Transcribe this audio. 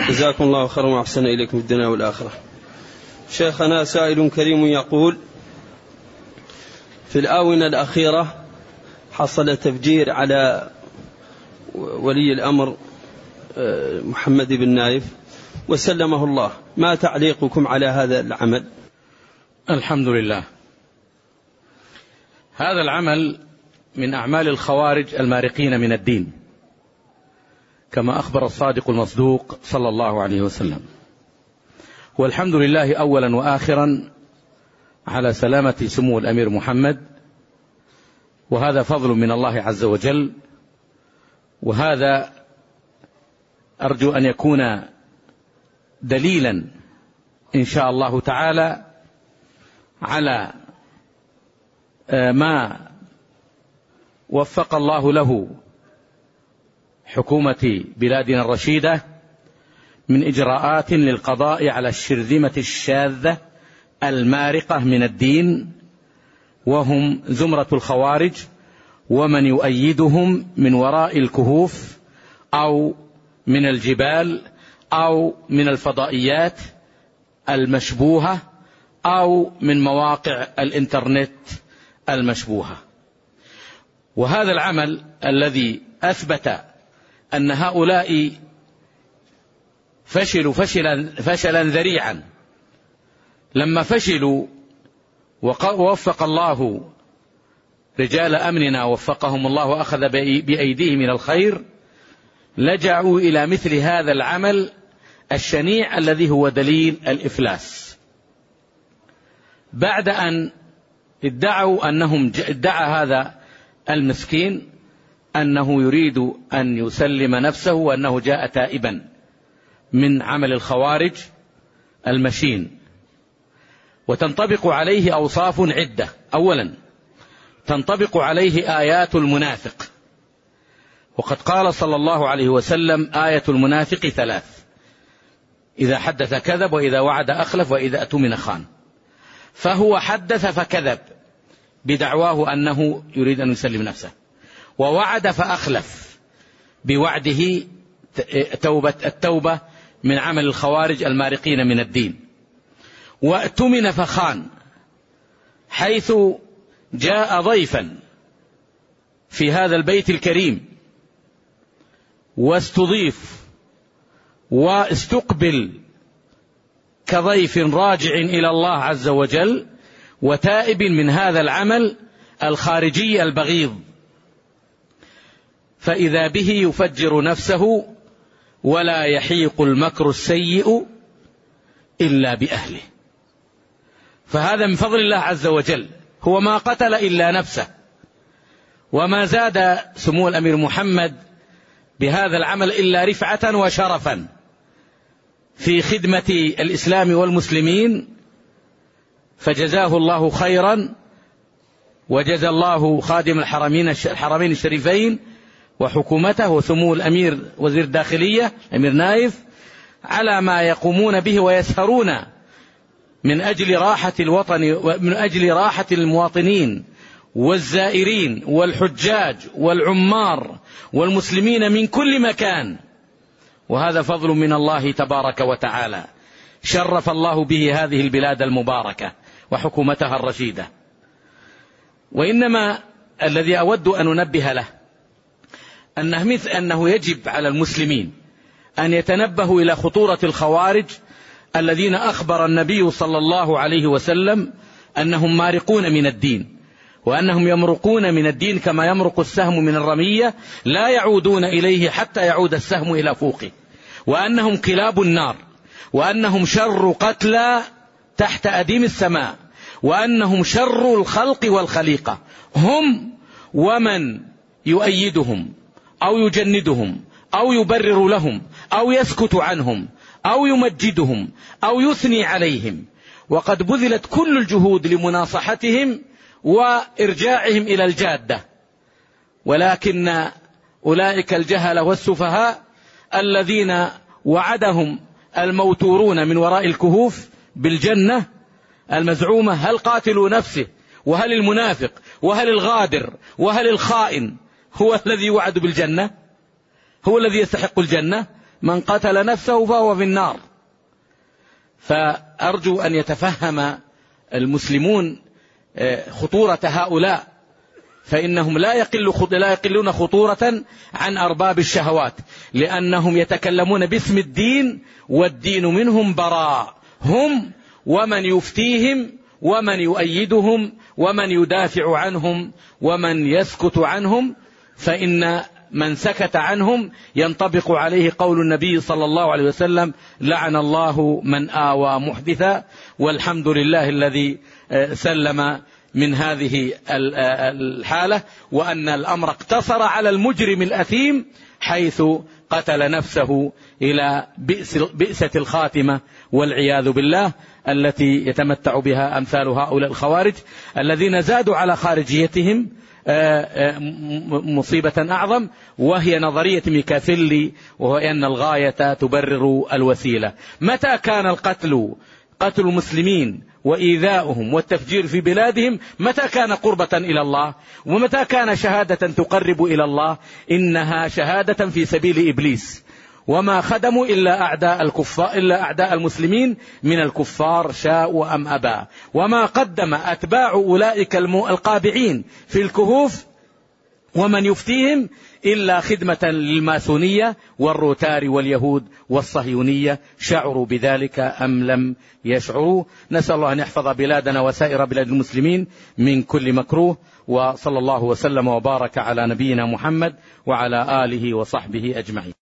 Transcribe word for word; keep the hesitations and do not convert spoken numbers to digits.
جزاكم الله خيرا وأحسن إليكم في الدنيا والآخرة. شيخنا سائل كريم يقول: في الآونة الأخيرة حصل تفجير على ولي الأمر محمد بن نايف وسلمه الله، ما تعليقكم على هذا العمل؟ الحمد لله. هذا العمل من أعمال الخوارج المارقين من الدين، كما أخبر الصادق المصدوق صلى الله عليه وسلم. والحمد لله أولا وآخرا على سلامة سمو الأمير محمد، وهذا فضل من الله عز وجل، وهذا أرجو أن يكون دليلا إن شاء الله تعالى على ما وفق الله له حكومة بلادنا الرشيدة من إجراءات للقضاء على الشرذمة الشاذة المارقة من الدين، وهم زمرة الخوارج ومن يؤيدهم من وراء الكهوف أو من الجبال أو من الفضائيات المشبوهة أو من مواقع الإنترنت المشبوهة. وهذا العمل الذي أثبت أن هؤلاء فشلوا فشلا, فشلا ذريعا، لما فشلوا ووفق الله رجال أمننا وفقهم الله وأخذ بأيديهم من الخير، لجأوا إلى مثل هذا العمل الشنيع الذي هو دليل الإفلاس، بعد أن ادعوا أنهم ادعى هذا المسكين أنه يريد أن يسلم نفسه وأنه جاء تائبا من عمل الخوارج المشين. وتنطبق عليه أوصاف عدة. أولا، تنطبق عليه آيات المنافق، وقد قال صلى الله عليه وسلم: آية المنافق ثلاث: إذا حدث كذب، وإذا وعد أخلف، وإذا أؤتمن خان. فهو حدث فكذب بدعواه أنه يريد أن يسلم نفسه، ووعد فأخلف بوعده توبة التوبة من عمل الخوارج المارقين من الدين، وأؤتمن فخان، حيث جاء ضيفا في هذا البيت الكريم واستضيف واستقبل كضيف راجع إلى الله عز وجل وتائب من هذا العمل الخارجي البغيض، فإذا به يفجر نفسه ولا يحيق المكر السيء إلا بأهله. فهذا من فضل الله عز وجل، هو ما قتل إلا نفسه، وما زاد سمو الأمير محمد بهذا العمل إلا رفعة وشرفا في خدمة الإسلام والمسلمين، فجزاه الله خيرا، وجزى الله خادم الحرمين الحرمين الشريفين وحكومته وسمو الأمير وزير الداخلية أمير نايف على ما يقومون به ويسهرون من أجل راحة الوطن ومن أجل راحة المواطنين والزائرين والحجاج والعمار والمسلمين من كل مكان. وهذا فضل من الله تبارك وتعالى، شرف الله به هذه البلاد المباركة وحكومتها الرشيدة. وإنما الذي أود أن أنبه له أنه, مثل أنه يجب على المسلمين أن يتنبهوا إلى خطورة الخوارج الذين أخبر النبي صلى الله عليه وسلم أنهم مارقون من الدين، وأنهم يمرقون من الدين كما يمرق السهم من الرمية، لا يعودون إليه حتى يعود السهم إلى فوقه، وأنهم كلاب النار، وأنهم شر قتلى تحت أديم السماء، وأنهم شر الخلق والخليقة، هم ومن يؤيدهم أو يجندهم أو يبرر لهم أو يسكت عنهم أو يمجدهم أو يثني عليهم. وقد بذلت كل الجهود لمناصحتهم وإرجاعهم إلى الجادة، ولكن أولئك الجهل والسفهاء الذين وعدهم الموتورون من وراء الكهوف بالجنة المزعومة، هل قاتلوا نفسه وهل المنافق وهل الغادر وهل الخائن هو الذي وعد بالجنة؟ هو الذي يستحق الجنة؟ من قتل نفسه فهو في النار. فأرجو أن يتفهم المسلمون خطورة هؤلاء، فإنهم لا يقل لا يقلون خطورة عن أرباب الشهوات، لأنهم يتكلمون باسم الدين والدين منهم براء، هم ومن يفتيهم ومن يؤيدهم ومن يدافع عنهم ومن يسكت عنهم، فإن من سكت عنهم ينطبق عليه قول النبي صلى الله عليه وسلم: لعن الله من آوى محدثا. والحمد لله الذي سلم من هذه الحالة، وأن الأمر اقتصر على المجرم الأثيم حيث قتل نفسه إلى بئسة الخاتمة والعياذ بالله، التي يتمتع بها أمثال هؤلاء الخوارج الذين زادوا على خارجيتهم مصيبة أعظم، وهي نظرية ميكافيلي، وهو أن الغاية تبرر الوسيلة. متى كان القتل قتل المسلمين وإيذاؤهم والتفجير في بلادهم متى كان قربة إلى الله، ومتى كان شهادة تقرب إلى الله؟ إنها شهادة في سبيل إبليس، وما خدموا إلا أعداء الكفار إلا أعداء المسلمين من الكفار شاءوا أم أبى، وما قدم أتباع أولئك القابعين في الكهوف ومن يفتيهم إلا خدمة للماسونية والروتاري واليهود والصهيونية، شعروا بذلك أم لم يشعروا. نسأل الله أن يحفظ بلادنا وسائر بلاد المسلمين من كل مكروه، وصلى الله وسلم وبارك على نبينا محمد وعلى آله وصحبه أجمعين.